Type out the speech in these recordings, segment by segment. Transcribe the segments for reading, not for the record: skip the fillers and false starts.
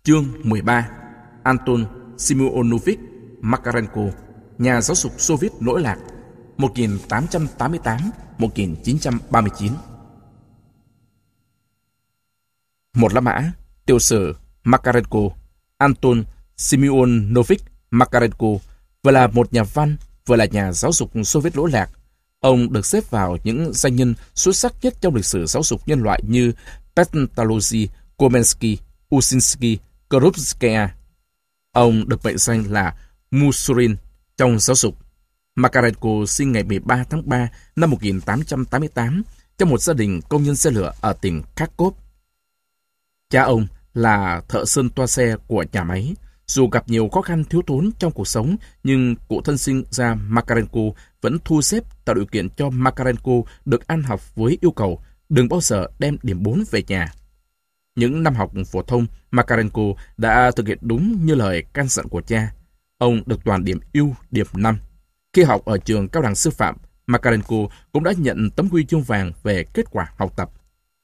Chương 13. Anton Simeonovich Makarenko, nhà giáo dục Xô Viết lỗi lạc, 1888-1939. Một La Mã, tiểu sử Makarenko. Anton Simeonovich Makarenko vừa là một nhà văn, vừa là nhà giáo dục Xô Viết lỗi lạc. Ông được xếp vào những danh nhân xuất sắc nhất trong lịch sử giáo dục nhân loại như Pestalozzi, Komensky, Usinsky, Krupskaya. Ông được mệnh danh là Musorin trong giáo dục. Makarenko sinh ngày 13 tháng 3 năm 1888 trong một gia đình công nhân xe lửa ở tỉnh Kharkov. Cha ông là thợ sơn toa xe của nhà máy. Dù gặp nhiều khó khăn thiếu thốn trong cuộc sống, nhưng cụ thân sinh ra Makarenko vẫn thu xếp tạo điều kiện cho Makarenko được ăn học với yêu cầu đừng bao giờ đem điểm 4 về nhà. Những năm học phổ thông, Makarenko đã thực hiện đúng như lời căn dặn của cha. Ông được toàn điểm ưu, điểm 5. Khi học ở trường cao đẳng sư phạm, Makarenko cũng đã nhận tấm huy chương vàng về kết quả học tập.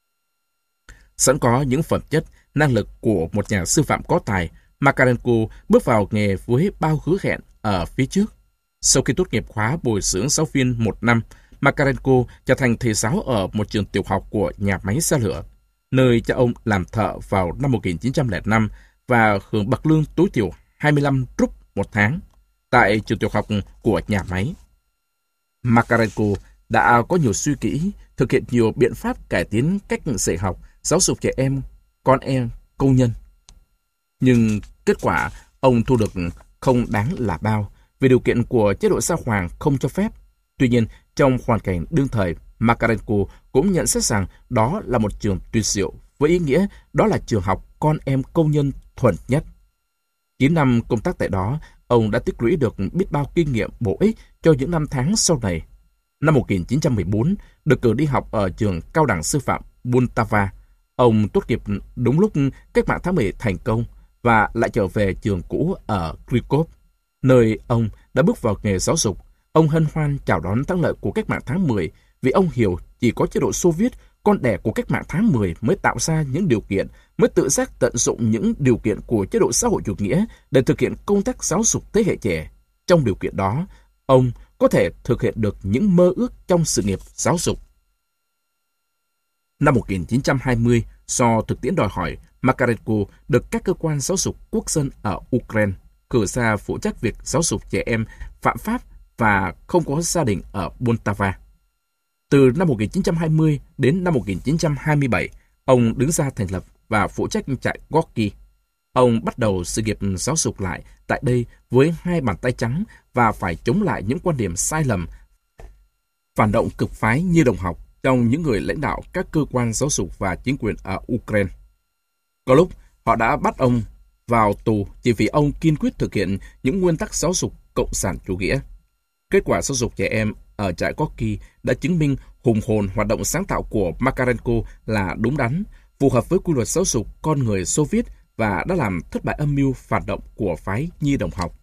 Sẵn có những phẩm chất, năng lực của một nhà sư phạm có tài, Makarenko bước vào nghề với bao hứa hẹn ở phía trước. Sau khi tốt nghiệp khóa bồi dưỡng giáo viên 1 năm, Makarenko trở thành thầy giáo ở một trường tiểu học của nhà máy xe lửa, nơi cha ông làm thợ vào năm 1905 và hưởng bậc lương tối thiểu 25 rúp một tháng tại trường tiểu học của nhà máy. Makarenko đã có nhiều suy nghĩ, thực hiện nhiều biện pháp cải tiến cách dạy học, giáo dục trẻ em, con em, công nhân. Nhưng kết quả ông thu được không đáng là bao vì điều kiện của chế độ Sa Hoàng không cho phép. Tuy nhiên, trong hoàn cảnh đương thời, Makarenko cũng nhận xét rằng đó là một trường tuyệt diệu, với ý nghĩa đó là trường học con em công nhân thuần nhất. 9 năm công tác tại đó, ông đã tích lũy được biết bao kinh nghiệm bổ ích cho những năm tháng sau này. Năm 1914, được cử đi học ở trường cao đẳng sư phạm Poltava. Ông tốt nghiệp đúng lúc cách mạng tháng 10 thành công và lại trở về trường cũ ở Krykov, nơi ông đã bước vào nghề giáo dục. Ông hân hoan chào đón thắng lợi của cách mạng tháng 10 vì ông hiểu chỉ có chế độ Xô Viết, con đẻ của cách mạng tháng 10 mới tạo ra những điều kiện, mới tự giác tận dụng những điều kiện của chế độ xã hội chủ nghĩa để thực hiện công tác giáo dục thế hệ trẻ. Trong điều kiện đó, ông có thể thực hiện được những mơ ước trong sự nghiệp giáo dục. Năm 1920, do thực tiễn đòi hỏi, Makarenko được các cơ quan giáo dục quốc dân ở Ukraine cử ra phụ trách việc giáo dục trẻ em phạm pháp và không có gia đình ở Poltava. Từ năm 1920 đến năm 1927, ông đứng ra thành lập và phụ trách trại Gorky. Ông bắt đầu sự nghiệp giáo dục lại tại đây với 2 bàn tay trắng và phải chống lại những quan điểm sai lầm, phản động cực phái như đồng học trong những người lãnh đạo các cơ quan giáo dục và chính quyền ở Ukraine. Có lúc họ đã bắt ông vào tù chỉ vì ông kiên quyết thực hiện những nguyên tắc giáo dục cộng sản chủ nghĩa. Kết quả giáo dục trẻ em ở trại Gorky đã chứng minh hùng hồn hoạt động sáng tạo của Makarenko là đúng đắn, phù hợp với quy luật giáo dục con người Xô Viết và đã làm thất bại âm mưu phản động của phái nhi đồng học.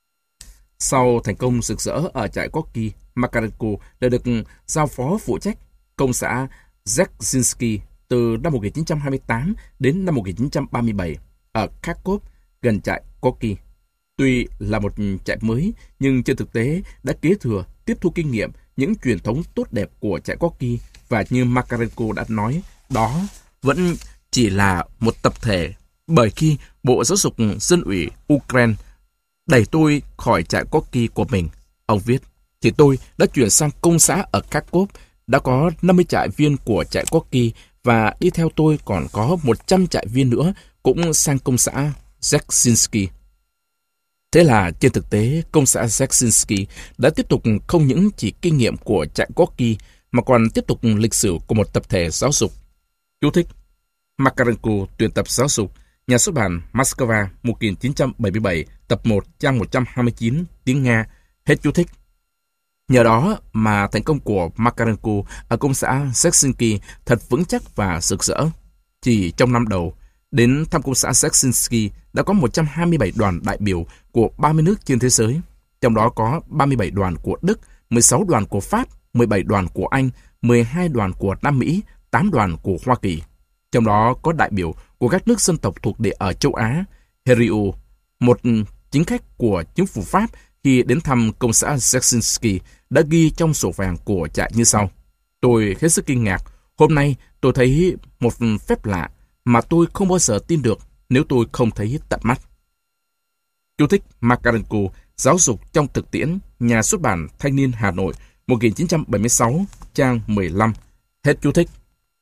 Sau thành công rực rỡ ở trại Gorky, Makarenko đã được giao phó phụ trách công xã Zekhinsky từ năm 1928 đến năm 1937 ở Kharkov gần trại Gorky. Tuy là một trại mới, nhưng trên thực tế đã kế thừa, tiếp thu kinh nghiệm những truyền thống tốt đẹp của trại Gorky, và như Makarenko đã nói, đó vẫn chỉ là một tập thể, bởi khi Bộ Giáo dục Dân ủy Ukraine đẩy tôi khỏi trại Gorky của mình, ông viết, thì tôi đã chuyển sang công xã ở Kharkov, đã có 50 trại viên của trại Gorky và đi theo tôi còn có 100 trại viên nữa cũng sang công xã Zekhinsky. Thế là trên thực tế, công xã Zekhinsky đã tiếp tục không những chỉ kinh nghiệm của trại Gorky mà còn tiếp tục lịch sử của một tập thể giáo dục. Chú thích: Makarenko, tuyển tập giáo dục, nhà xuất bản Moscow 1977, tập 1, trang 129, tiếng Nga. Hết chú thích. Nhờ đó mà thành công của Makarenko ở công xã Zekhinsky thật vững chắc và rực rỡ. Chỉ trong năm đầu, đến thăm công xã Zekhinsky đã có 127 đoàn đại biểu của 30 nước trên thế giới, trong đó có 37 đoàn của Đức, 16 đoàn của Pháp, 17 đoàn của Anh, 12 đoàn của Nam Mỹ, 8 đoàn của Hoa Kỳ. trong đó có đại biểu của các nước dân tộc thuộc địa ở châu Á. Herriot, một chính khách của chính phủ Pháp khi đến thăm công xã Jasinski, đã ghi trong sổ vàng của trại như sau. Tôi hết sức kinh ngạc. Hôm nay tôi thấy một phép lạ mà tôi không bao giờ tin được nếu tôi không thấy tận mắt. Chú thích Makarenko, Giáo dục trong thực tiễn, Nhà xuất bản Thanh niên Hà Nội, 1976, trang 15. Hết chú thích.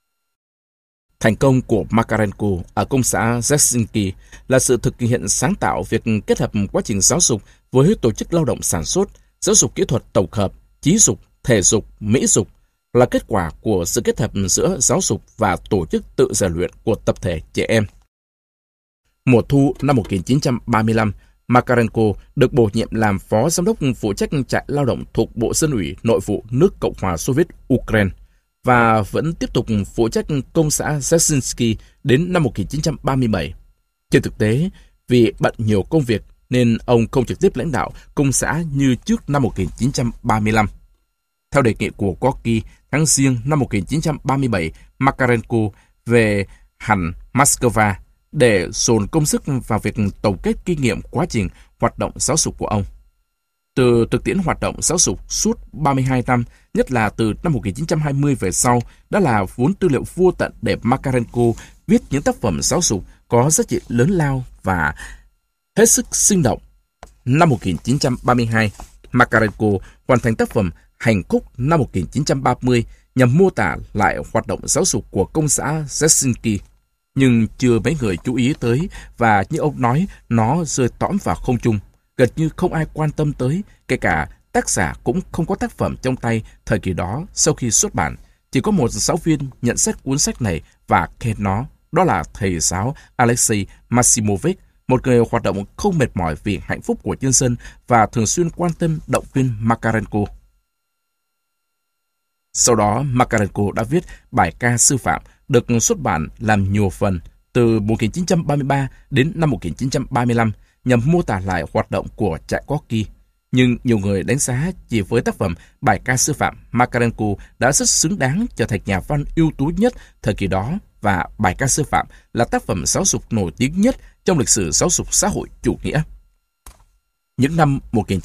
Thành công của Makarenko ở công xã Jasinki là sự thực hiện sáng tạo việc kết hợp quá trình giáo dục với tổ chức lao động sản xuất, giáo dục kỹ thuật tổng hợp, trí dục, thể dục, mỹ dục, là kết quả của sự kết hợp giữa giáo dục và tổ chức tự rèn luyện của tập thể trẻ em. Mùa thu năm 1935, Makarenko được bổ nhiệm làm phó giám đốc phụ trách trại lao động thuộc Bộ Dân ủy Nội vụ nước Cộng hòa Xô Viết Ukraine và vẫn tiếp tục phụ trách công xã Jasinski đến năm 1937. Trên thực tế, vì bận nhiều công việc nên ông không trực tiếp lãnh đạo công xã như trước năm 1935. Theo đề nghị của Gorky, tháng Giêng năm 1937, Makarenko về hẳn Moscow để dồn công sức vào việc tổng kết kinh nghiệm quá trình hoạt động giáo dục của ông. Từ thực tiễn hoạt động giáo dục suốt 32 năm, nhất là từ năm 1920 về sau, đã là vốn tư liệu vô tận để Makarenko viết những tác phẩm giáo dục có giá trị lớn lao và hết sức sinh động. Năm 1932, Makarenko hoàn thành tác phẩm Hành khúc năm 1930 nhằm mô tả lại hoạt động giáo dục của công xã Jasinki. Nhưng chưa mấy người chú ý tới và như ông nói, nó rơi tõm vào không trung. Gần như không ai quan tâm tới, kể cả tác giả cũng không có tác phẩm trong tay thời kỳ đó sau khi xuất bản. Chỉ có một giáo viên nhận xét cuốn sách này và khen nó, đó là thầy giáo Alexei Maximovich, một người hoạt động không mệt mỏi vì hạnh phúc của nhân dân và thường xuyên quan tâm động viên Makarenko. Sau đó, Makarenko đã viết bài ca sư phạm được xuất bản làm nhiều phần từ 1933 đến năm 1935 nhằm mô tả lại hoạt động của trại Gorky. Nhưng nhiều người đánh giá chỉ với tác phẩm bài ca sư phạm, Makarenko đã rất xứng đáng trở thành nhà văn ưu tú nhất thời kỳ đó và bài ca sư phạm là tác phẩm giáo dục nổi tiếng nhất trong lịch sử giáo dục xã hội chủ nghĩa. Những năm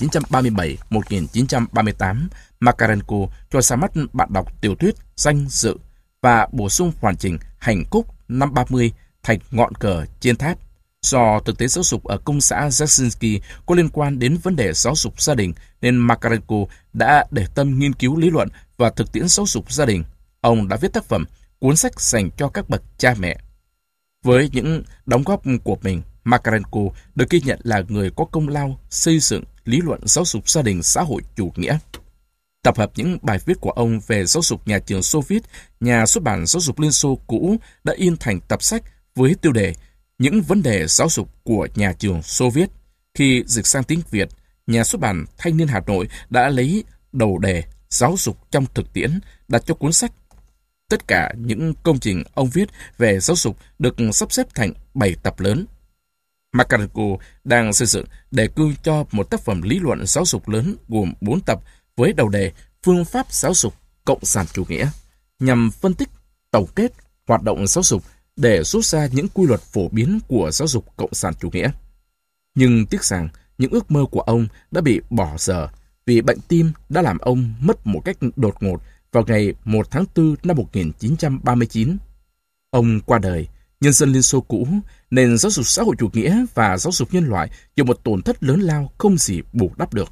1937-1938, Makarenko cho ra mắt bạn đọc tiểu thuyết Danh dự và bổ sung hoàn chỉnh Hành khúc năm 30 thành Ngọn cờ trên tháp. Do thực tế giáo dục ở công xã Jasinski có liên quan đến vấn đề giáo dục gia đình, nên Makarenko đã để tâm nghiên cứu lý luận và thực tiễn giáo dục gia đình. Ông đã viết tác phẩm Cuốn sách dành cho các bậc cha mẹ. Với những đóng góp của mình, Makarenko được ghi nhận là người có công lao xây dựng lý luận giáo dục gia đình xã hội chủ nghĩa. Tập hợp những bài viết của ông về giáo dục nhà trường Xô Viết, nhà xuất bản Giáo dục Liên Xô cũ đã in thành tập sách với tiêu đề Những vấn đề giáo dục của nhà trường Xô Viết. Khi dịch sang tiếng Việt, nhà xuất bản Thanh niên Hà Nội đã lấy đầu đề Giáo dục trong thực tiễn đặt cho cuốn sách. Tất cả những công trình ông viết về giáo dục được sắp xếp thành 7 tập lớn. Makarenko đang xây dựng đề cương cho một tác phẩm lý luận giáo dục lớn gồm 4 tập với đầu đề Phương pháp giáo dục cộng sản chủ nghĩa, nhằm phân tích, tổng kết hoạt động giáo dục để rút ra những quy luật phổ biến của giáo dục cộng sản chủ nghĩa. Nhưng tiếc rằng những ước mơ của ông đã bị bỏ dở vì bệnh tim đã làm ông mất một cách đột ngột vào ngày 1 tháng 4 năm 1939. Ông qua đời, nhân dân Liên Xô cũ, nền giáo dục xã hội chủ nghĩa và giáo dục nhân loại chịu một tổn thất lớn lao không gì bù đắp được.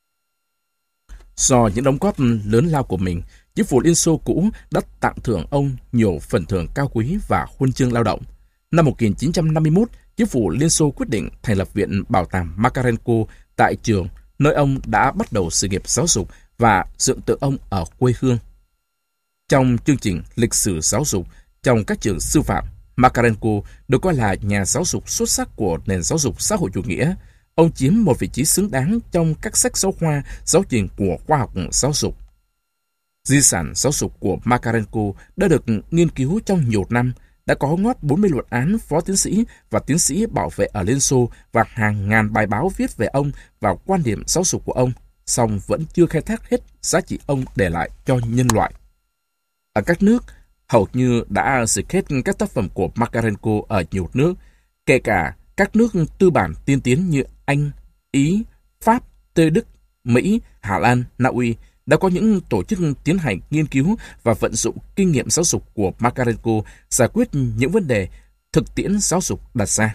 Do những đóng góp lớn lao của mình, chính phủ Liên Xô cũ đã tặng thưởng ông nhiều phần thưởng cao quý và huân chương lao động. Năm 1951, chính phủ Liên Xô quyết định thành lập Viện Bảo tàng Makarenko tại trường, nơi ông đã bắt đầu sự nghiệp giáo dục và dựng tượng ông ở quê hương. Trong chương trình lịch sử giáo dục trong các trường sư phạm, Makarenko được coi là nhà giáo dục xuất sắc của nền giáo dục xã hội chủ nghĩa. Ông chiếm một vị trí xứng đáng trong các sách giáo khoa, giáo trình của khoa học giáo dục. Di sản giáo dục của Makarenko đã được nghiên cứu trong nhiều năm, đã có ngót 40 luận án phó tiến sĩ và tiến sĩ bảo vệ ở Liên Xô và hàng ngàn bài báo viết về ông và quan điểm giáo dục của ông, song vẫn chưa khai thác hết giá trị ông để lại cho nhân loại. Ở các nước, hầu như đã dịch hết các tác phẩm của Makarenko ở nhiều nước, kể cả các nước tư bản tiên tiến như Anh, Ý, Pháp, Tây Đức, Mỹ, Hà Lan, Na Uy đã có những tổ chức tiến hành nghiên cứu và vận dụng kinh nghiệm giáo dục của Makarenko giải quyết những vấn đề thực tiễn giáo dục đặt ra.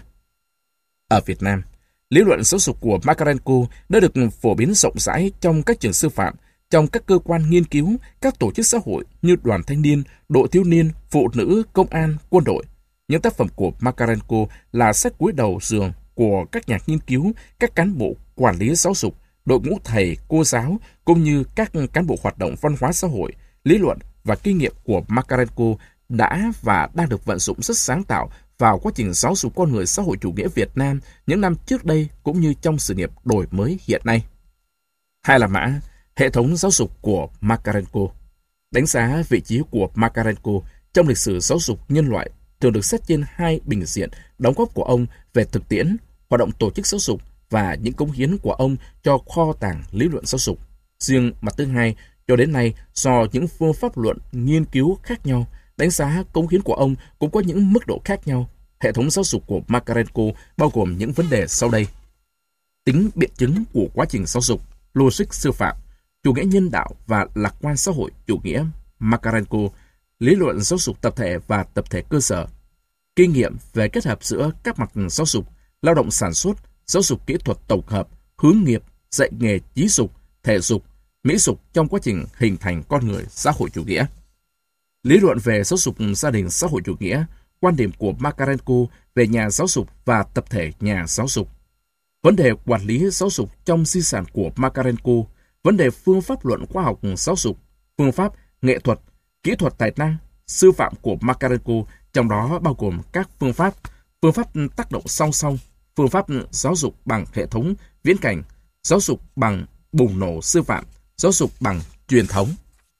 Ở Việt Nam, lý luận giáo dục của Makarenko đã được phổ biến rộng rãi trong các trường sư phạm, trong các cơ quan nghiên cứu, các tổ chức xã hội như đoàn thanh niên, đội thiếu niên, phụ nữ, công an, quân đội. Những tác phẩm của Makarenko là sách cuối đầu giường của các nhà nghiên cứu, các cán bộ quản lý giáo dục, đội ngũ thầy, cô giáo, cũng như các cán bộ hoạt động văn hóa xã hội. Lý luận và kinh nghiệm của Makarenko đã và đang được vận dụng rất sáng tạo vào quá trình giáo dục con người xã hội chủ nghĩa Việt Nam những năm trước đây cũng như trong sự nghiệp đổi mới hiện nay. Hai là mã, hệ thống giáo dục của Makarenko. Đánh giá vị trí của Makarenko trong lịch sử giáo dục nhân loại thường được xét trên hai bình diện đóng góp của ông về thực tiễn, hoạt động tổ chức giáo dục và những cống hiến của ông cho kho tàng lý luận giáo dục. Riêng mặt thứ hai, cho đến nay, do những phương pháp luận nghiên cứu khác nhau, đánh giá cống hiến của ông cũng có những mức độ khác nhau. Hệ thống giáo dục của Makarenko bao gồm những vấn đề sau đây: tính biện chứng của quá trình giáo dục, logic sư phạm, chủ nghĩa nhân đạo và lạc quan xã hội chủ nghĩa Makarenko, lý luận giáo dục tập thể và tập thể cơ sở, kinh nghiệm về kết hợp giữa các mặt giáo dục, lao động sản xuất, giáo dục kỹ thuật tổng hợp, hướng nghiệp, dạy nghề trí dục, thể dục, mỹ dục trong quá trình hình thành con người xã hội chủ nghĩa. Lý luận về giáo dục gia đình xã hội chủ nghĩa, quan điểm của Makarenko về nhà giáo dục và tập thể nhà giáo dục. Vấn đề quản lý giáo dục trong di sản của Makarenko, vấn đề phương pháp luận khoa học giáo dục, phương pháp nghệ thuật, kỹ thuật tài năng, sư phạm của Makarenko, trong đó bao gồm các phương pháp tác động song song, phương pháp giáo dục bằng hệ thống viễn cảnh, giáo dục bằng bùng nổ sư phạm, giáo dục bằng truyền thống,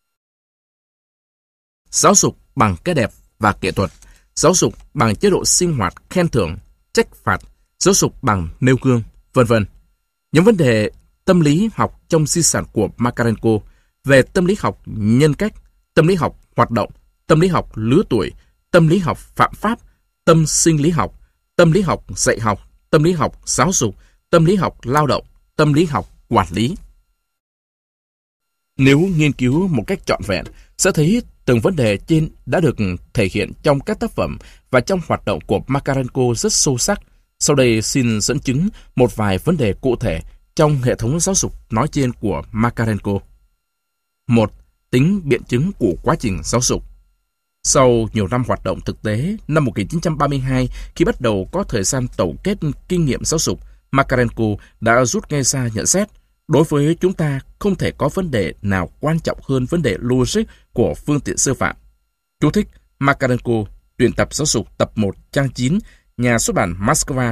giáo dục bằng cái đẹp và nghệ thuật, giáo dục bằng chế độ sinh hoạt khen thưởng, trách phạt, giáo dục bằng nêu gương, vân vân. Những vấn đề tâm lý học trong di sản của Makarenko về tâm lý học nhân cách, tâm lý học hoạt động, tâm lý học lứa tuổi, tâm lý học phạm pháp, tâm sinh lý học, tâm lý học dạy học, tâm lý học giáo dục, tâm lý học lao động, tâm lý học quản lý. Nếu nghiên cứu một cách trọn vẹn, sẽ thấy từng vấn đề trên đã được thể hiện trong các tác phẩm và trong hoạt động của Makarenko rất sâu sắc. Sau đây xin dẫn chứng một vài vấn đề cụ thể trong hệ thống giáo dục nói trên của Makarenko. 1. Tính biện chứng của quá trình giáo dục. Sau nhiều năm hoạt động thực tế, năm 1932, khi bắt đầu có thời gian tổng kết kinh nghiệm giáo dục, Makarenko đã rút ngay ra nhận xét: đối với chúng ta không thể có vấn đề nào quan trọng hơn vấn đề logic của phương tiện sư phạm. Chú thích: Makarenko, tuyển tập giáo dục tập 1 trang 9, nhà xuất bản Moscow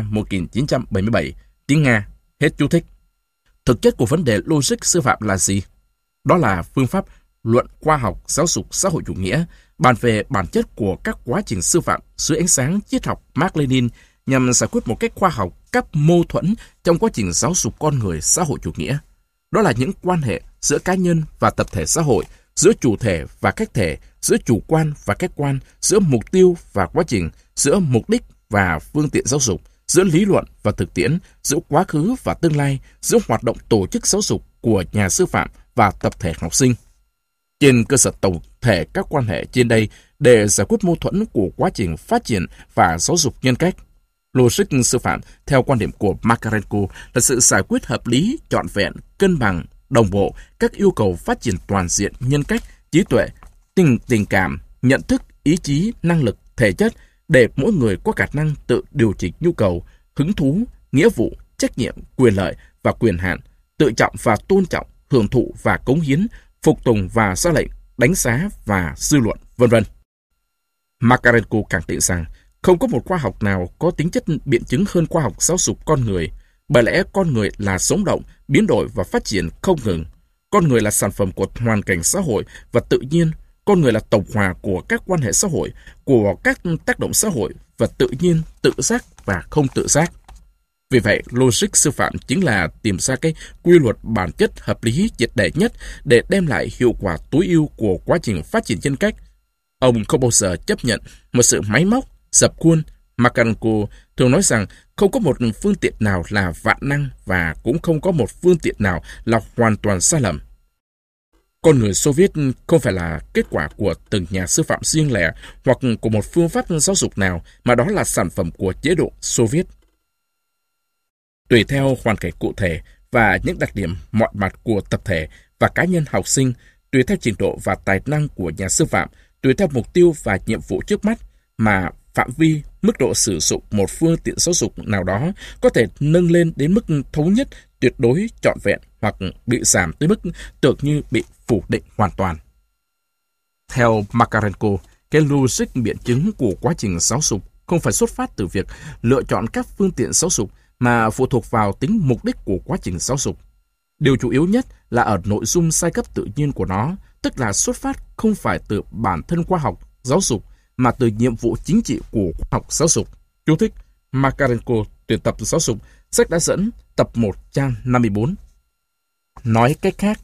1977, tiếng Nga. Hết chú thích. Thực chất của vấn đề logic sư phạm là gì? Đó là phương pháp luận khoa học giáo dục xã hội chủ nghĩa, bàn về bản chất của các quá trình sư phạm dưới ánh sáng triết học Mác Lênin nhằm giải quyết một cách khoa học các mâu thuẫn trong quá trình giáo dục con người xã hội chủ nghĩa. Đó là những quan hệ giữa cá nhân và tập thể xã hội, giữa chủ thể và khách thể, giữa chủ quan và khách quan, giữa mục tiêu và quá trình, giữa mục đích và phương tiện giáo dục, giữa lý luận và thực tiễn, giữa quá khứ và tương lai, giữa hoạt động tổ chức giáo dục của nhà sư phạm và tập thể học sinh. Trên cơ sở tổng thể các quan hệ trên đây để giải quyết mâu thuẫn của quá trình phát triển và giáo dục nhân cách, logic sư phạm theo quan điểm của Makarenko là sự giải quyết hợp lý, trọn vẹn, cân bằng, đồng bộ các yêu cầu phát triển toàn diện nhân cách, trí tuệ, tình cảm, nhận thức, ý chí, năng lực, thể chất để mỗi người có khả năng tự điều chỉnh nhu cầu, hứng thú, nghĩa vụ, trách nhiệm, quyền lợi và quyền hạn, tự trọng và tôn trọng, hưởng thụ và cống hiến, phục tùng và ra lệnh, đánh giá và dư luận, vân vân. Makarenko khẳng định rằng không có một khoa học nào có tính chất biện chứng hơn khoa học giáo dục con người, bởi lẽ con người là sống động, biến đổi và phát triển không ngừng. Con người là sản phẩm của hoàn cảnh xã hội và tự nhiên. Con người là tổng hòa của các quan hệ xã hội, của các tác động xã hội và tự nhiên, tự giác và không tự giác. Vì vậy, logic sư phạm chính là tìm ra cái quy luật bản chất hợp lý triệt để nhất để đem lại hiệu quả tối ưu của quá trình phát triển nhân cách. Ông không bao giờ chấp nhận một sự máy móc, dập khuôn. Makarenko thường nói rằng không có một phương tiện nào là vạn năng và cũng không có một phương tiện nào là hoàn toàn sai lầm. Con người Xô Viết không phải là kết quả của từng nhà sư phạm riêng lẻ hoặc của một phương pháp giáo dục nào, mà đó là sản phẩm của chế độ Xô Viết. Tùy theo hoàn cảnh cụ thể và những đặc điểm mọi mặt của tập thể và cá nhân học sinh, tùy theo trình độ và tài năng của nhà sư phạm, tùy theo mục tiêu và nhiệm vụ trước mắt, mà phạm vi, mức độ sử dụng một phương tiện giáo dục nào đó có thể nâng lên đến mức thống nhất, tuyệt đối, trọn vẹn hoặc bị giảm tới mức tưởng như bị phủ định hoàn toàn. Theo Makarenko, cái logic biện chứng của quá trình giáo dục không phải xuất phát từ việc lựa chọn các phương tiện giáo dục mà phụ thuộc vào tính mục đích của quá trình giáo dục. Điều chủ yếu nhất là ở nội dung giai cấp tự nhiên của nó, tức là xuất phát không phải từ bản thân khoa học giáo dục mà từ nhiệm vụ chính trị của khoa học giáo dục. Chú thích: Makarenko, tuyển tập giáo dục, sách đã dẫn, tập 1, trang 54. Nói cách khác,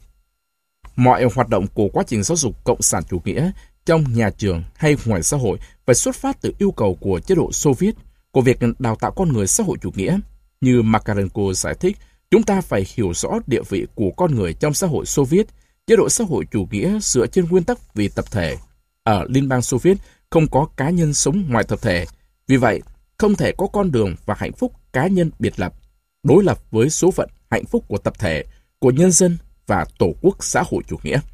mọi hoạt động của quá trình giáo dục cộng sản chủ nghĩa trong nhà trường hay ngoài xã hội phải xuất phát từ yêu cầu của chế độ Xô Viết, của việc đào tạo con người xã hội chủ nghĩa. Như Makarenko giải thích, chúng ta phải hiểu rõ địa vị của con người trong xã hội Xô Viết. Chế độ xã hội chủ nghĩa dựa trên nguyên tắc vì tập thể. Ở Liên bang Xô Viết không có cá nhân sống ngoài tập thể. Vì vậy, không thể có con đường và hạnh phúc cá nhân biệt lập, đối lập với số phận hạnh phúc của tập thể, của nhân dân và tổ quốc xã hội chủ nghĩa.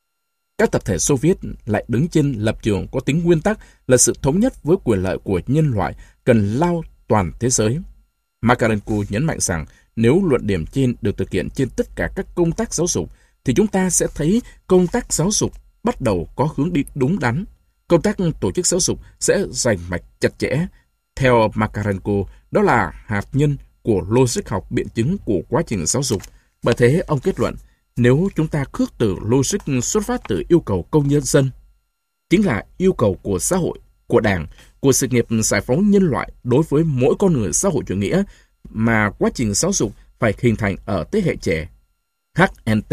Các tập thể Xô Viết lại đứng trên lập trường có tính nguyên tắc là sự thống nhất với quyền lợi của nhân loại cần lao toàn thế giới. Makarenko nhấn mạnh rằng nếu luận điểm trên được thực hiện trên tất cả các công tác giáo dục, thì chúng ta sẽ thấy công tác giáo dục bắt đầu có hướng đi đúng đắn. Công tác tổ chức giáo dục sẽ rành mạch chặt chẽ. Theo Makarenko, đó là hạt nhân của logic học biện chứng của quá trình giáo dục. Bởi thế, ông kết luận, nếu chúng ta khước từ logic xuất phát từ yêu cầu công nhân dân, chính là yêu cầu của xã hội, của Đảng, của sự nghiệp giải phóng nhân loại đối với mỗi con người xã hội chủ nghĩa, mà quá trình giáo dục phải hình thành ở thế hệ trẻ, HNT,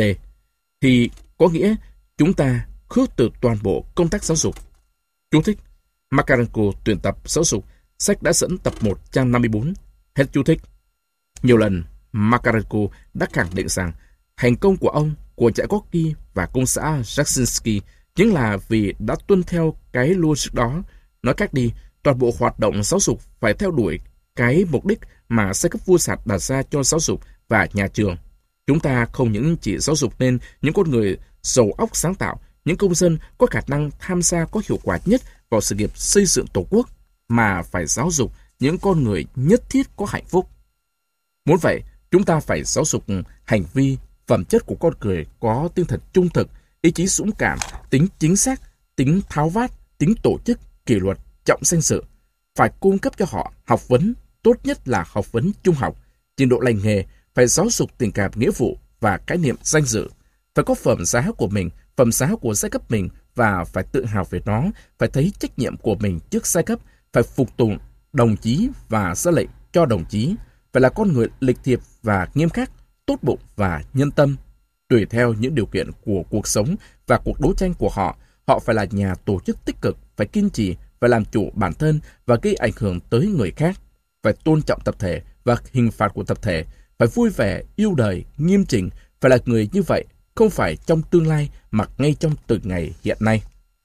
thì có nghĩa chúng ta khước từ toàn bộ công tác giáo dục. Chú thích: Makarenko, tuyển tập giáo dục, sách đã dẫn, tập 1, trang 54. Hết chú thích. Nhiều lần, Makarenko đã khẳng định rằng thành công của ông, của Tchaikovsky và công xã Jakshinsky chính là vì đã tuân theo cái logic đó. Nói cách đi, toàn bộ hoạt động giáo dục phải theo đuổi cái mục đích mà giai cấp vua sạt đặt ra cho giáo dục và nhà trường. Chúng ta không những chỉ giáo dục nên những con người giàu óc sáng tạo, những công dân có khả năng tham gia có hiệu quả nhất vào sự nghiệp xây dựng Tổ quốc, mà phải giáo dục những con người nhất thiết có hạnh phúc. Muốn vậy, chúng ta phải giáo dục hành vi, phẩm chất của con người có tinh thần trung thực, ý chí dũng cảm, tính chính xác, tính tháo vát, tính tổ chức, kỷ luật, trọng danh dự. Phải cung cấp cho họ học vấn, tốt nhất là học vấn trung học, trình độ lành nghề, phải giáo dục tình cảm nghĩa vụ và khái niệm danh dự. Phải có phẩm giá của mình, phẩm giá của giai cấp mình và phải tự hào về nó, phải thấy trách nhiệm của mình trước giai cấp, phải phục tùng đồng chí và ra lệnh cho đồng chí, phải là con người lịch thiệp và nghiêm khắc, tốt bụng và nhân tâm. Tùy theo những điều kiện của cuộc sống và cuộc đấu tranh của họ, họ phải là nhà tổ chức tích cực, phải kiên trì, phải làm chủ bản thân và gây ảnh hưởng tới người khác, phải tôn trọng tập thể và hình phạt của tập thể, phải vui vẻ, yêu đời, nghiêm chỉnh, phải là người như vậy, không phải trong tương lai mà ngay trong từng ngày hiện nay.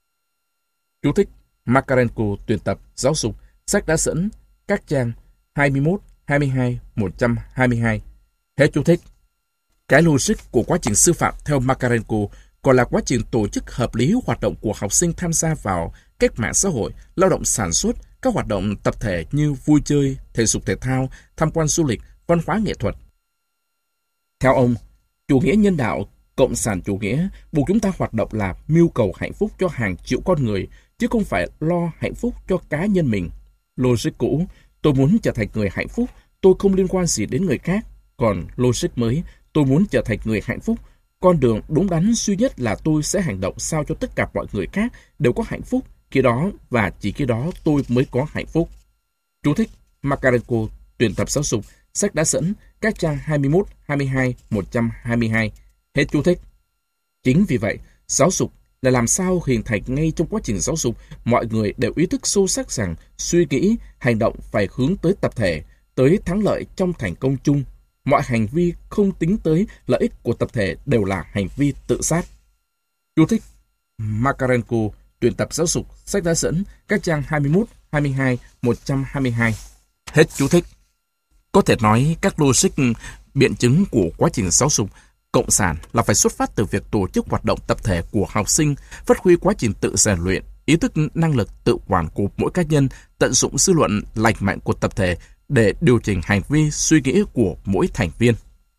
Chú thích: Makarenko, tuyển tập giáo dục, sách đã dẫn, các trang 21, 22, 122. Hết chú thích. Cái logic của quá trình sư phạm theo Makarenko còn là quá trình tổ chức hợp lý hoạt động của học sinh tham gia vào cách mạng xã hội, lao động sản xuất, các hoạt động tập thể như vui chơi, thể dục thể thao, tham quan du lịch, văn hóa nghệ thuật. Theo ông, chủ nghĩa nhân đạo, cộng sản chủ nghĩa buộc chúng ta hoạt động là mưu cầu hạnh phúc cho hàng triệu con người, chứ không phải lo hạnh phúc cho cá nhân mình. Logic cũ, tôi muốn trở thành người hạnh phúc, tôi không liên quan gì đến người khác. Còn logic mới, tôi muốn trở thành người hạnh phúc, con đường đúng đắn duy nhất là tôi sẽ hành động sao cho tất cả mọi người khác đều có hạnh phúc, khi đó và chỉ khi đó tôi mới có hạnh phúc. Chú thích: Makarenko, tuyển tập giáo dục, sách đã dẫn, các trang 21, 22, 122. Hết chú thích. Chính vì vậy, giáo dục là làm sao hình thành ngay trong quá trình giáo dục, mọi người đều ý thức sâu sắc rằng suy nghĩ, hành động phải hướng tới tập thể, tới thắng lợi trong thành công chung. Mọi hành vi không tính tới lợi ích của tập thể đều là hành vi tự sát. Chú thích: Makarenko, tuyển tập giáo dục, sách đã dẫn, các trang 21, 22, 122. Hết chú thích. Có thể nói các logic biện chứng của quá trình giáo dục cộng sản là phải xuất phát từ việc tổ chức hoạt động tập thể của học sinh, phát huy quá trình tự rèn luyện, ý thức năng lực tự quản của mỗi cá nhân, tận dụng dư luận lành mạnh của tập thể để điều chỉnh hành vi, suy nghĩ của mỗi thành viên.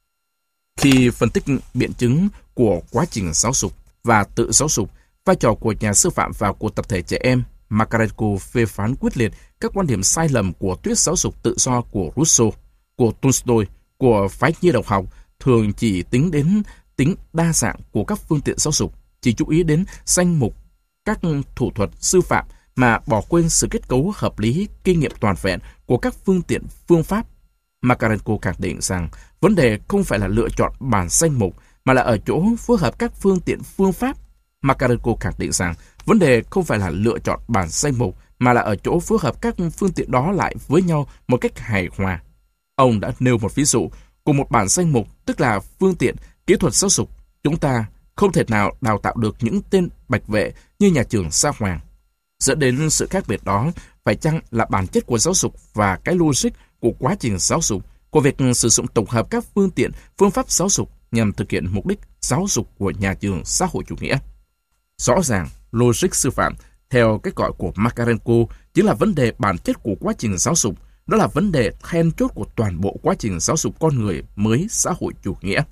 Khi phân tích biện chứng của quá trình giáo dục và tự giáo dục, vai trò của nhà sư phạm và của tập thể trẻ em, Makarenko phê phán quyết liệt các quan điểm sai lầm của thuyết giáo dục tự do của Rousseau, của Tolstoy, của phái nhi đồng học, thường chỉ tính đến tính đa dạng của các phương tiện giáo dục, chỉ chú ý đến danh mục các thủ thuật sư phạm mà bỏ quên sự kết cấu hợp lý, kinh nghiệm toàn vẹn của các phương tiện phương pháp. Makarenko khẳng định rằng vấn đề không phải là lựa chọn bản danh mục mà là ở chỗ phối hợp các phương tiện phương pháp. Makarenko khẳng định rằng vấn đề không phải là lựa chọn bản danh mục mà là ở chỗ phối hợp các phương tiện đó lại với nhau một cách hài hòa. Ông đã nêu một ví dụ của một bản danh mục, tức là phương tiện kỹ thuật giáo dục. Chúng ta không thể nào đào tạo được những tên bạch vệ như nhà trường Sa Hoàng. Dẫn đến sự khác biệt đó phải chăng là bản chất của giáo dục và cái logic của quá trình giáo dục, của việc sử dụng tổng hợp các phương tiện, phương pháp giáo dục nhằm thực hiện mục đích giáo dục của nhà trường xã hội chủ nghĩa. Rõ ràng, logic sư phạm, theo cách gọi của Makarenko, chính là vấn đề bản chất của quá trình giáo dục. Đó là vấn đề then chốt của toàn bộ quá trình giáo dục con người mới xã hội chủ nghĩa.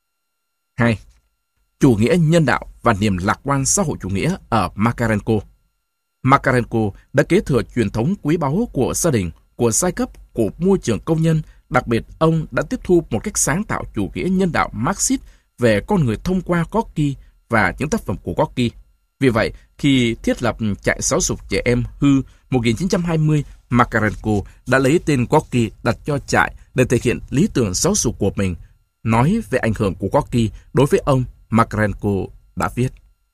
2. Chủ nghĩa nhân đạo và niềm lạc quan xã hội chủ nghĩa ở Makarenko. Makarenko đã kế thừa truyền thống quý báu của gia đình, của giai cấp, của môi trường công nhân. Đặc biệt, ông đã tiếp thu một cách sáng tạo chủ nghĩa nhân đạo Marxist về con người thông qua Gorky và những tác phẩm của Gorky. Vì vậy, khi thiết lập trại giáo dục trẻ em hư 1920, Makarenko đã lấy tên Gorky đặt cho trại để thể hiện lý tưởng giáo dục của mình. Nói về ảnh hưởng của Gorky đối với ông, Makarenko đã viết: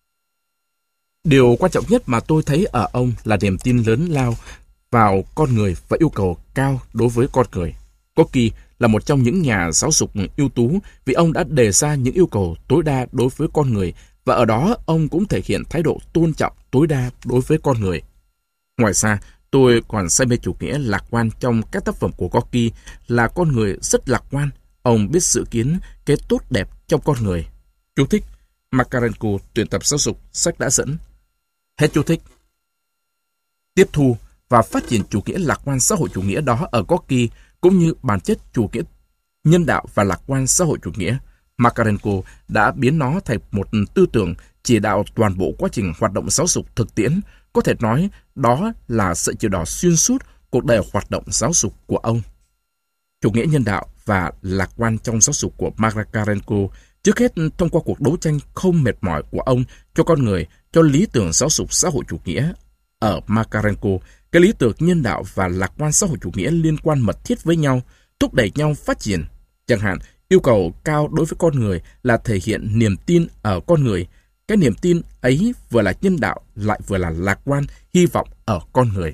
Điều quan trọng nhất mà tôi thấy ở ông là niềm tin lớn lao vào con người và yêu cầu cao đối với con người. Gorky là một trong những nhà giáo dục ưu tú vì ông đã đề ra những yêu cầu tối đa đối với con người và ở đó ông cũng thể hiện thái độ tôn trọng tối đa đối với con người. Ngoài ra, tôi còn say mê chủ nghĩa lạc quan trong các tác phẩm của Gorky. Là con người rất lạc quan, ông biết dự kiến cái tốt đẹp trong con người. Chú thích: Makarenko, tuyển tập giáo dục, sách đã dẫn. Hết chú thích. Tiếp thu và phát triển chủ nghĩa lạc quan xã hội chủ nghĩa đó ở Gorky cũng như bản chất chủ nghĩa nhân đạo và lạc quan xã hội chủ nghĩa, Makarenko đã biến nó thành một tư tưởng chỉ đạo toàn bộ quá trình hoạt động giáo dục thực tiễn. Có thể nói đó là sợi chỉ đỏ xuyên suốt cuộc đời hoạt động giáo dục của ông. Chủ nghĩa nhân đạo và lạc quan trong giáo dục của Makarenko trước hết thông qua cuộc đấu tranh không mệt mỏi của ông cho con người, cho lý tưởng giáo dục xã hội chủ nghĩa. Ở Makarenko, cái lý tưởng nhân đạo và lạc quan xã hội chủ nghĩa liên quan mật thiết với nhau, thúc đẩy nhau phát triển. Chẳng hạn, yêu cầu cao đối với con người là thể hiện niềm tin ở con người. Cái niềm tin ấy vừa là nhân đạo lại vừa là lạc quan, hy vọng ở con người.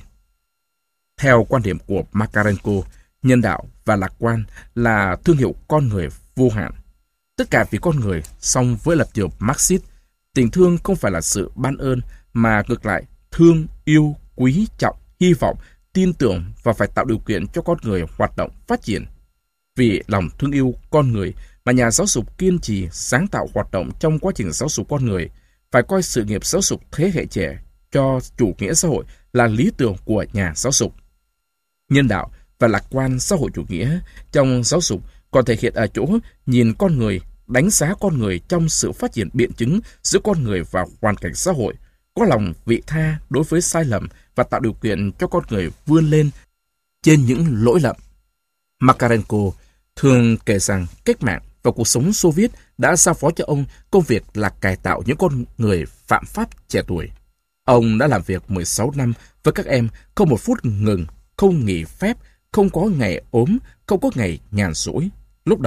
Theo quan điểm của Makarenko, nhân đạo và lạc quan là thương hiệu con người vô hạn. Tất cả vì con người, song với lập trường Marxist, tình thương không phải là sự ban ơn, mà ngược lại, thương, yêu, quý trọng, hy vọng, tin tưởng và phải tạo điều kiện cho con người hoạt động phát triển. Vì lòng thương yêu con người mà nhà giáo dục kiên trì sáng tạo hoạt động trong quá trình giáo dục con người, phải coi sự nghiệp giáo dục thế hệ trẻ cho chủ nghĩa xã hội là lý tưởng của nhà giáo dục. Nhân đạo và lạc quan xã hội chủ nghĩa trong giáo dục còn thể hiện ở chỗ nhìn con người, đánh giá con người trong sự phát triển biện chứng giữa con người và hoàn cảnh xã hội, có lòng vị tha đối với sai lầm và tạo điều kiện cho con người vươn lên trên những lỗi lầm. Makarenko thường kể rằng cách mạng và cuộc sống Xô Viết đã giao phó cho ông công việc là cải tạo những con người phạm pháp trẻ tuổi. Ông đã làm việc 16 năm với các em, không một phút ngừng, không nghỉ phép, không có ngày ốm, không có ngày nhàn rỗi. Lúc đầu,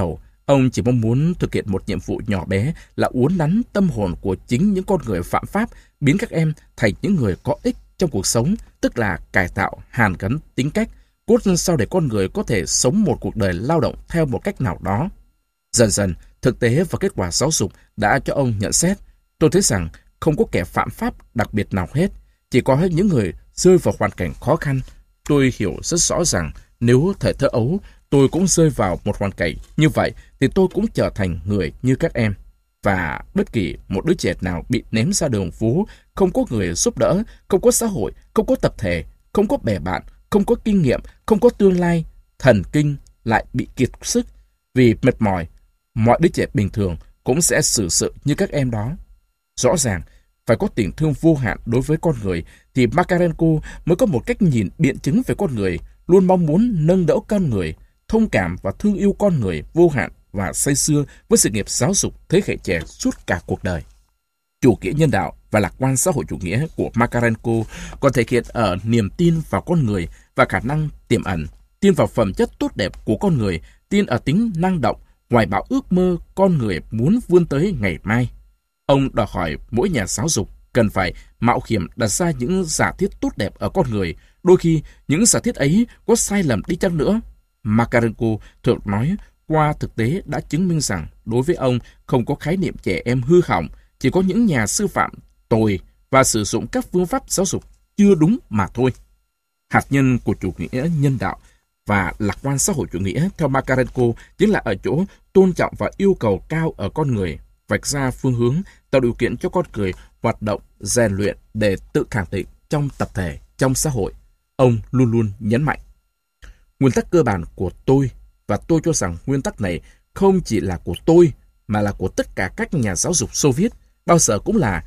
Ông chỉ mong muốn thực hiện một nhiệm vụ nhỏ bé là uốn nắn tâm hồn của chính những con người phạm pháp, biến các em thành những người có ích trong cuộc sống, tức là cải tạo, hàn gắn tính cách, cốt sao để con người có thể sống một cuộc đời lao động theo một cách nào đó. Dần dần, thực tế và kết quả giáo dục đã cho ông nhận xét. Tôi thấy rằng không có kẻ phạm pháp đặc biệt nào hết, chỉ có những người rơi vào hoàn cảnh khó khăn. Tôi hiểu rất rõ rằng nếu thời thơ ấu tôi cũng rơi vào một hoàn cảnh như vậy thì tôi cũng trở thành người như các em. Và bất kỳ một đứa trẻ nào bị ném ra đường phố, không có người giúp đỡ, không có xã hội, không có tập thể, không có bè bạn, không có kinh nghiệm, không có tương lai, thần kinh lại bị kiệt sức vì mệt mỏi, mọi đứa trẻ bình thường cũng sẽ xử sự như các em đó. Rõ ràng, phải có tình thương vô hạn đối với con người thì Makarenko mới có một cách nhìn biện chứng về con người, luôn mong muốn nâng đỡ con người, thông cảm và thương yêu con người vô hạn và say sưa với sự nghiệp giáo dục thế hệ trẻ suốt cả cuộc đời. Chủ nghĩa nhân đạo và lạc quan xã hội chủ nghĩa của Makarenko còn thể hiện ở niềm tin vào con người và khả năng tiềm ẩn, tin vào phẩm chất tốt đẹp của con người, tin ở tính năng động, hoài bão ước mơ con người muốn vươn tới ngày mai. Ông đòi hỏi mỗi nhà giáo dục cần phải mạo hiểm đặt ra những giả thiết tốt đẹp ở con người, đôi khi những giả thiết ấy có sai lầm đi chăng nữa. Makarenko thường nói qua thực tế đã chứng minh rằng đối với ông không có khái niệm trẻ em hư hỏng, chỉ có những nhà sư phạm tồi và sử dụng các phương pháp giáo dục chưa đúng mà thôi. Hạt nhân của chủ nghĩa nhân đạo và lạc quan xã hội chủ nghĩa theo Makarenko chính là ở chỗ tôn trọng và yêu cầu cao ở con người, vạch ra phương hướng, tạo điều kiện cho con người hoạt động, rèn luyện để tự khẳng định trong tập thể, trong xã hội. Ông luôn luôn nhấn mạnh. Nguyên tắc cơ bản của tôi, và tôi cho rằng nguyên tắc này không chỉ là của tôi, mà là của tất cả các nhà giáo dục Xô Viết, bao giờ cũng là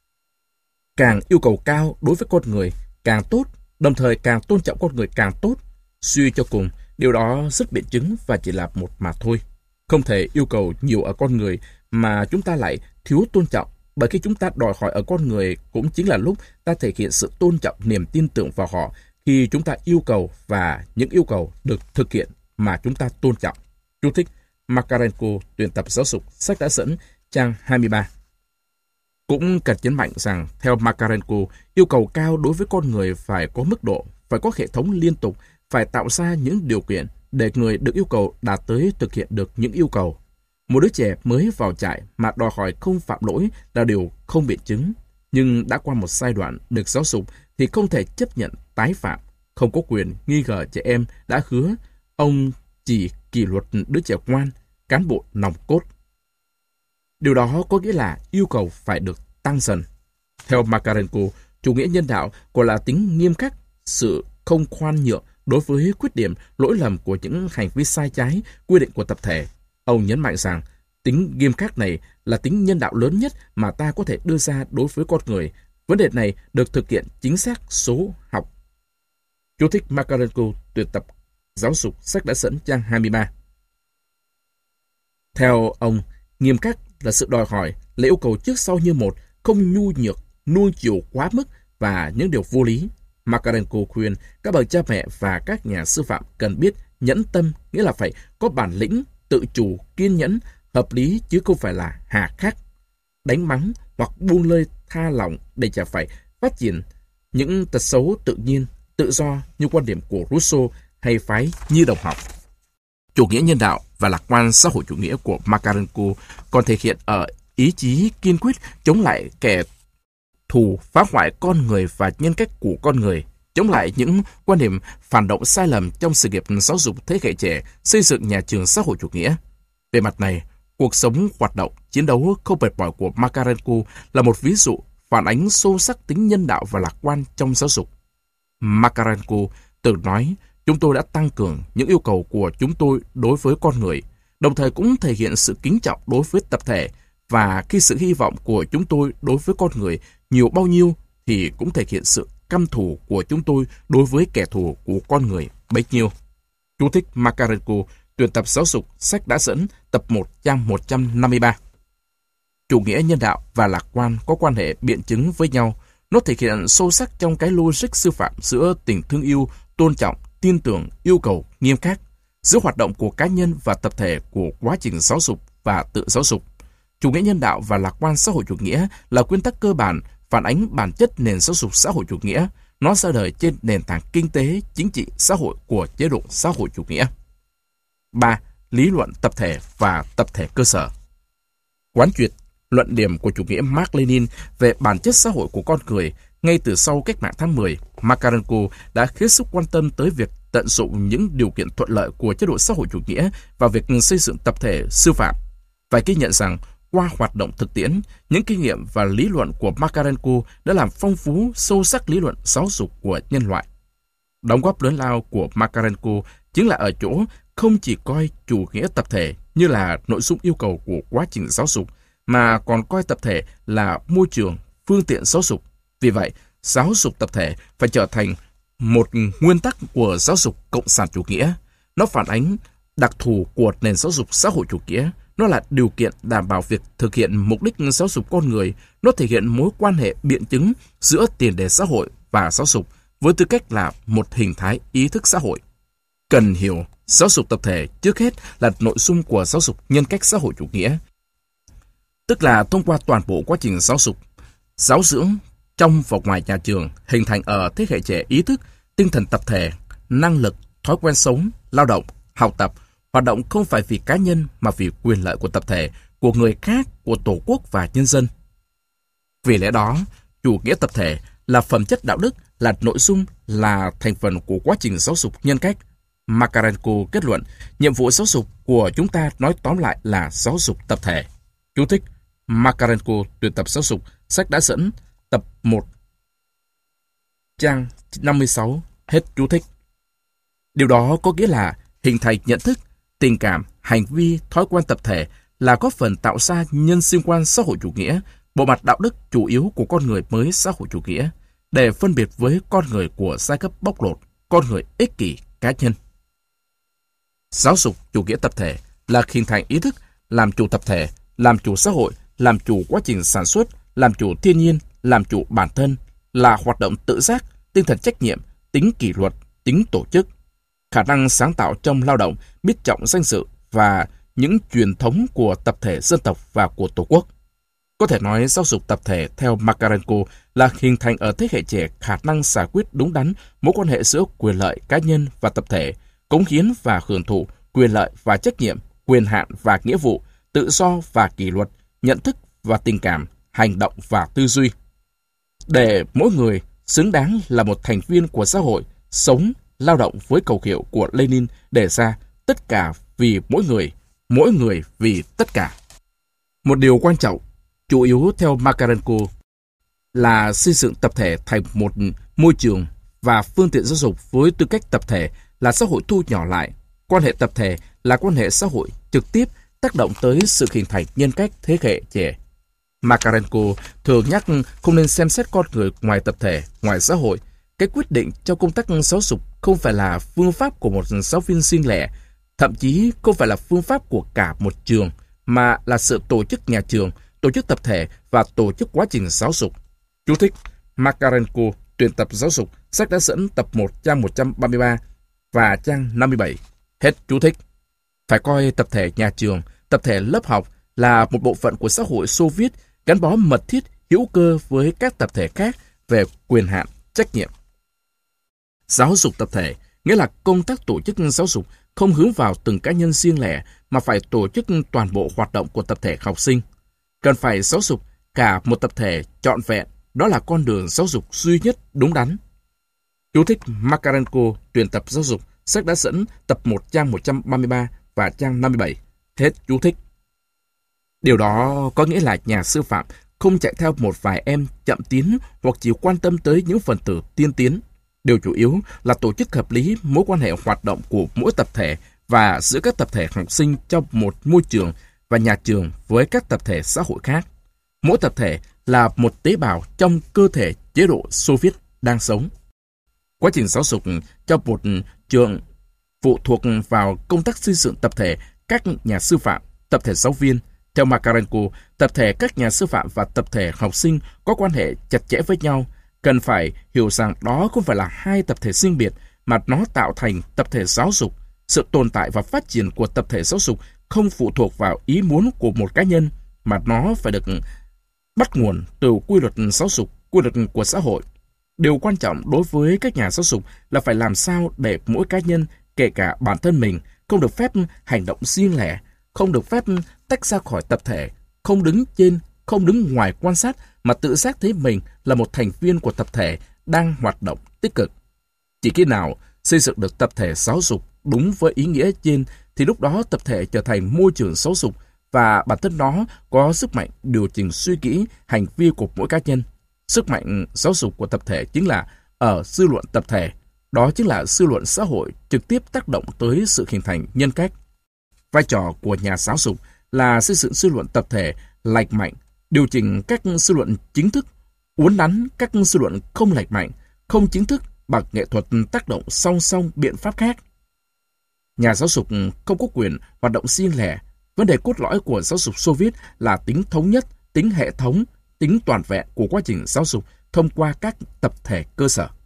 càng yêu cầu cao đối với con người càng tốt, đồng thời càng tôn trọng con người càng tốt. Suy cho cùng, điều đó rất biện chứng và chỉ là một mà thôi. Không thể yêu cầu nhiều ở con người mà chúng ta lại thiếu tôn trọng, bởi khi chúng ta đòi hỏi ở con người cũng chính là lúc ta thể hiện sự tôn trọng, niềm tin tưởng vào họ, khi chúng ta yêu cầu và những yêu cầu được thực hiện mà chúng ta tôn trọng. Chú thích Makarenko, tuyển tập giáo dục, sách đã dẫn, trang 23. Cũng cần nhấn mạnh rằng, theo Makarenko, yêu cầu cao đối với con người phải có mức độ, phải có hệ thống liên tục, phải tạo ra những điều kiện để người được yêu cầu đạt tới thực hiện được những yêu cầu. Một đứa trẻ mới vào trại mà đòi hỏi không phạm lỗi là điều không biện chứng, nhưng đã qua một giai đoạn được giáo dục thì không thể chấp nhận tái phạm, không có quyền nghi ngờ trẻ em đã hứa. Ông chỉ kỷ luật đứa trẻ ngoan, cán bộ nòng cốt. Điều đó có nghĩa là yêu cầu phải được tăng dần. Theo Makarenko, chủ nghĩa nhân đạo còn là tính nghiêm khắc, sự không khoan nhượng đối với khuyết điểm, lỗi lầm của những hành vi sai trái, quy định của tập thể. Ông nhấn mạnh rằng tính nghiêm khắc này là tính nhân đạo lớn nhất mà ta có thể đưa ra đối với con người. Vấn đề này được thực hiện chính xác số học. Chú thích Makarenko, tuyển tập giáo dục, sách đã dẫn, trang 23. Theo ông, nghiêm khắc là sự đòi hỏi, là yêu cầu trước sau như một, không nhu nhược, nuông chiều quá mức và những điều vô lý. Makarenko khuyên các bậc cha mẹ và các nhà sư phạm cần biết nhẫn tâm, nghĩa là phải có bản lĩnh, tự chủ, kiên nhẫn, hợp lý chứ không phải là hà khắc, đánh mắng hoặc buông lơi tha lỏng để chả phải phát triển những tật xấu tự nhiên, tự do như quan điểm của Rousseau hay phái Nhi đồng học. Chủ nghĩa nhân đạo và lạc quan xã hội chủ nghĩa của Makarenko còn thể hiện ở ý chí kiên quyết chống lại kẻ thù phá hoại con người và nhân cách của con người, chống lại những quan điểm phản động sai lầm trong sự nghiệp giáo dục thế hệ trẻ, xây dựng nhà trường xã hội chủ nghĩa. Về mặt này, cuộc sống hoạt động, chiến đấu không mệt mỏi của Makarenko là một ví dụ phản ánh sâu sắc tính nhân đạo và lạc quan trong giáo dục. Makarenko từng nói, chúng tôi đã tăng cường những yêu cầu của chúng tôi đối với con người, đồng thời cũng thể hiện sự kính trọng đối với tập thể, và khi sự hy vọng của chúng tôi đối với con người nhiều bao nhiêu thì cũng thể hiện sự căm thù của chúng tôi đối với kẻ thù của con người bấy nhiêu. Chú thích Makarenko, tuyển tập giáo dục, sách đã dẫn, tập 1, trang 153. Chủ nghĩa nhân đạo và lạc quan có quan hệ biện chứng với nhau. Nó thể hiện sâu sắc trong cái logic sư phạm giữa tình thương yêu, tôn trọng, tin tưởng, yêu cầu, nghiêm khắc. giữa hoạt động của cá nhân và tập thể của quá trình giáo dục và tự giáo dục. Chủ nghĩa nhân đạo và lạc quan xã hội chủ nghĩa là nguyên tắc cơ bản phản ánh bản chất nền giáo dục xã hội chủ nghĩa. Nó ra đời trên nền tảng kinh tế, chính trị, xã hội của chế độ xã hội chủ nghĩa. 3. Lý luận tập thể và tập thể cơ sở. Quán triệt luận điểm của chủ nghĩa Mác Lênin về bản chất xã hội của con người ngay từ sau cách mạng tháng 10, Makarenko đã hết sức quan tâm tới việc tận dụng những điều kiện thuận lợi của chế độ xã hội chủ nghĩa và việc xây dựng tập thể sư phạm. Phải ghi nhận rằng, qua hoạt động thực tiễn, những kinh nghiệm và lý luận của Makarenko đã làm phong phú, sâu sắc lý luận giáo dục của nhân loại. Đóng góp lớn lao của Makarenko chính là ở chỗ không chỉ coi chủ nghĩa tập thể như là nội dung yêu cầu của quá trình giáo dục, mà còn coi tập thể là môi trường, phương tiện giáo dục. Vì vậy, giáo dục tập thể phải trở thành một nguyên tắc của giáo dục cộng sản chủ nghĩa. Nó phản ánh đặc thù của nền giáo dục xã hội chủ nghĩa. Nó là điều kiện đảm bảo việc thực hiện mục đích giáo dục con người. Nó thể hiện mối quan hệ biện chứng giữa tiền đề xã hội và giáo dục với tư cách là một hình thái ý thức xã hội. Cần hiểu, giáo dục tập thể trước hết là nội dung của giáo dục nhân cách xã hội chủ nghĩa. Tức là thông qua toàn bộ quá trình giáo dưỡng trong và ngoài nhà trường, hình thành ở thế hệ trẻ ý thức, tinh thần tập thể, năng lực, thói quen sống, lao động, học tập, hoạt động không phải vì cá nhân mà vì quyền lợi của tập thể, của người khác, của Tổ quốc và nhân dân. Vì lẽ đó, chủ nghĩa tập thể là phẩm chất đạo đức, là nội dung, là thành phần của quá trình giáo dục nhân cách. Makarenko kết luận, nhiệm vụ giáo dục của chúng ta nói tóm lại là giáo dục tập thể. Chú thích: Makarenko tuyển tập giáo dục, sách đã dẫn, tập 1, trang 56, hết chú thích. Điều đó có nghĩa là hình thành nhận thức, tình cảm, hành vi, thói quen tập thể là góp phần tạo ra nhân sinh quan xã hội chủ nghĩa, bộ mặt đạo đức chủ yếu của con người mới xã hội chủ nghĩa, để phân biệt với con người của giai cấp bóc lột, con người ích kỷ, cá nhân. Giáo dục chủ nghĩa tập thể là hình thành ý thức, làm chủ tập thể, làm chủ xã hội, làm chủ quá trình sản xuất, làm chủ thiên nhiên, làm chủ bản thân, là hoạt động tự giác, tinh thần trách nhiệm, tính kỷ luật, tính tổ chức, khả năng sáng tạo trong lao động, biết trọng danh dự và những truyền thống của tập thể dân tộc và của Tổ quốc. Có thể nói giáo dục tập thể theo Makarenko là hình thành ở thế hệ trẻ khả năng giải quyết đúng đắn mối quan hệ giữa quyền lợi cá nhân và tập thể, cống hiến và hưởng thụ, quyền lợi và trách nhiệm, quyền hạn và nghĩa vụ, tự do và kỷ luật, nhận thức và tình cảm, hành động và tư duy. Để mỗi người xứng đáng là một thành viên của xã hội, sống, lao động với khẩu hiệu của Lenin đề ra tất cả vì mỗi người vì tất cả. Một điều quan trọng, chủ yếu theo Makarenko, là xây dựng tập thể thành một môi trường và phương tiện giáo dục với tư cách tập thể là xã hội thu nhỏ lại. Quan hệ tập thể là quan hệ xã hội trực tiếp tác động tới sự hình thành nhân cách thế hệ trẻ. Makarenko thường nhắc không nên xem xét con người ngoài tập thể, ngoài xã hội. Cái quyết định trong công tác giáo dục không phải là phương pháp của một giáo viên riêng lẻ, thậm chí không phải là phương pháp của cả một trường, mà là sự tổ chức nhà trường, tổ chức tập thể và tổ chức quá trình giáo dục. Chú thích: Makarenko tuyển tập giáo dục, sách đã dẫn, tập 1, trang 133 và trang 57. Hết chú thích. Phải coi tập thể nhà trường, tập thể lớp học là một bộ phận của xã hội Xô Viết gắn bó mật thiết, hữu cơ với các tập thể khác về quyền hạn, trách nhiệm. Giáo dục tập thể nghĩa là công tác tổ chức giáo dục không hướng vào từng cá nhân riêng lẻ mà phải tổ chức toàn bộ hoạt động của tập thể học sinh. Cần phải giáo dục cả một tập thể trọn vẹn, đó là con đường giáo dục duy nhất đúng đắn. Chú thích: Makarenko tuyển tập giáo dục, sách đã dẫn, tập 1, trang 133 và trang 57. Hết chú thích. Điều đó có nghĩa là nhà sư phạm không chạy theo một vài em chậm tiến hoặc chỉ quan tâm tới những phần tử tiên tiến. Điều chủ yếu là tổ chức hợp lý mối quan hệ hoạt động của mỗi tập thể và giữa các tập thể học sinh trong một môi trường và nhà trường với các tập thể xã hội khác. Mỗi tập thể là một tế bào trong cơ thể chế độ Xô Viết đang sống. Quá trình giáo dục trong một trường phụ thuộc vào công tác xây dựng tập thể các nhà sư phạm, tập thể giáo viên. Theo Makarenko, tập thể các nhà sư phạm và tập thể học sinh có quan hệ chặt chẽ với nhau. Cần phải hiểu rằng đó không phải là hai tập thể riêng biệt, mà nó tạo thành tập thể giáo dục. Sự tồn tại và phát triển của tập thể giáo dục không phụ thuộc vào ý muốn của một cá nhân, mà nó phải được bắt nguồn từ quy luật giáo dục, quy luật của xã hội. Điều quan trọng đối với các nhà giáo dục là phải làm sao để mỗi cá nhân, kể cả bản thân mình, không được phép hành động riêng lẻ, không được phép tách ra khỏi tập thể, không đứng trên, không đứng ngoài quan sát, mà tự giác thấy mình là một thành viên của tập thể đang hoạt động tích cực. Chỉ khi nào xây dựng được tập thể giáo dục đúng với ý nghĩa trên, thì lúc đó tập thể trở thành môi trường giáo dục và bản thân nó có sức mạnh điều chỉnh suy nghĩ, hành vi của mỗi cá nhân. Sức mạnh giáo dục của tập thể chính là ở dư luận tập thể. Đó chính là dư luận xã hội trực tiếp tác động tới sự hình thành nhân cách. Vai trò của nhà giáo dục là xây dựng dư luận tập thể lành mạnh, điều chỉnh các dư luận chính thức, uốn nắn các dư luận không lành mạnh, không chính thức bằng nghệ thuật tác động song song biện pháp khác. Nhà giáo dục không có quyền hoạt động riêng lẻ. Vấn đề cốt lõi của giáo dục Xô Viết là tính thống nhất, tính hệ thống, tính toàn vẹn của quá trình giáo dục thông qua các tập thể cơ sở.